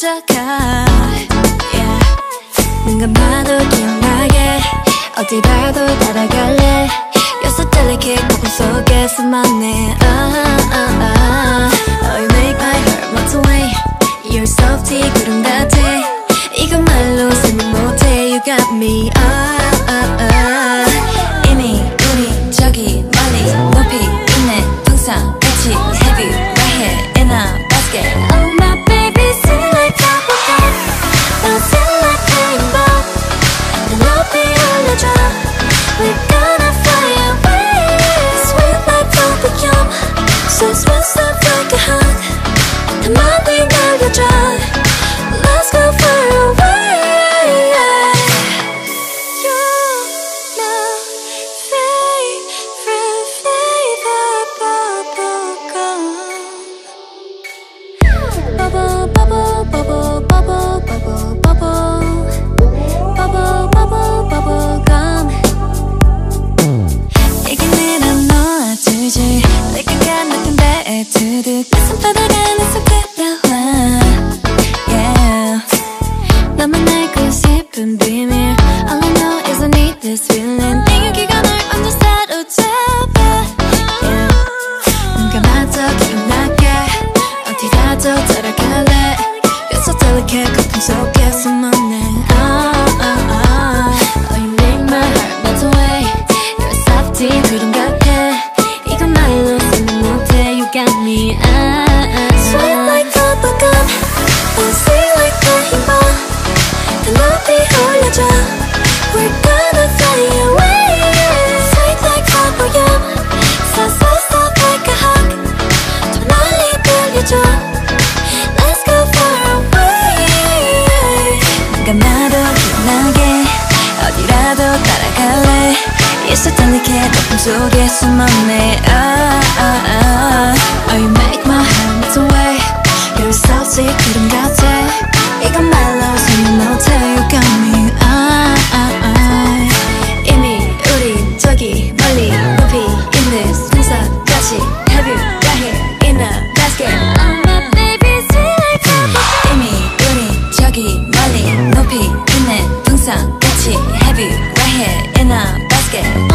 찾아가 눈 감아도 기억나게 어디 봐도 따라갈래 You're so delicate 거품 속에 숨었네 Oh, you make my heart melt away You're softy 구름 같아 이건 말로 설명 못해 You got me 이미 우리 저기 멀리 높이 있네 풍선 같이 Have you right here in a basket Oh my baby sing like bubblegum Now sing like rainbow 내 높이 올려줘 We're gonna fly away Sweet like bubblegum So smooth soft like a hug 더 많이 날려줘 Let's go far away You're my favorite flavor bubblegum Bubble, bubble, bubble, bubble, bubble, bubble Bubble, bubble, bubble gum 이게 내랑 놓아주지 내가 높은 배에 두둑 가슴바닥 안에서 그려와 Yeah 너만 알고 싶은 비밀 All I know is I need this feeling 내 유기가 널 완전 사로잡아 Yeah 눈 감아도 기억나게 어디라도 따라갈래 You're so delicate 거품 속에 숨었네 Oh, you make my heart melt away You're softy 구름 같아 이건 말로 설명 못해 You got me Sweet like bubblegum Oh, sweet like rainbow 더 높이 올려줘 We're gonna fly away Sweet like bubblegum So so soft like a hug 더 멀리 들려줘 Let's go far away 눈 감아도 기억나게 어디라도 따라갈래 You're so delicate 거품 속에 숨었네 Oh, you make my heart melt away You're so sweet 구름 같아 이건 말로 설명 못해 You got me 이미 우린 저기 멀리 높이 있는 풍선같이 Have you right here in a basket Oh my baby sweet like bubblegum 이미 우린 저기 멀리 높이 있는 풍선같이 Have you right here in a basket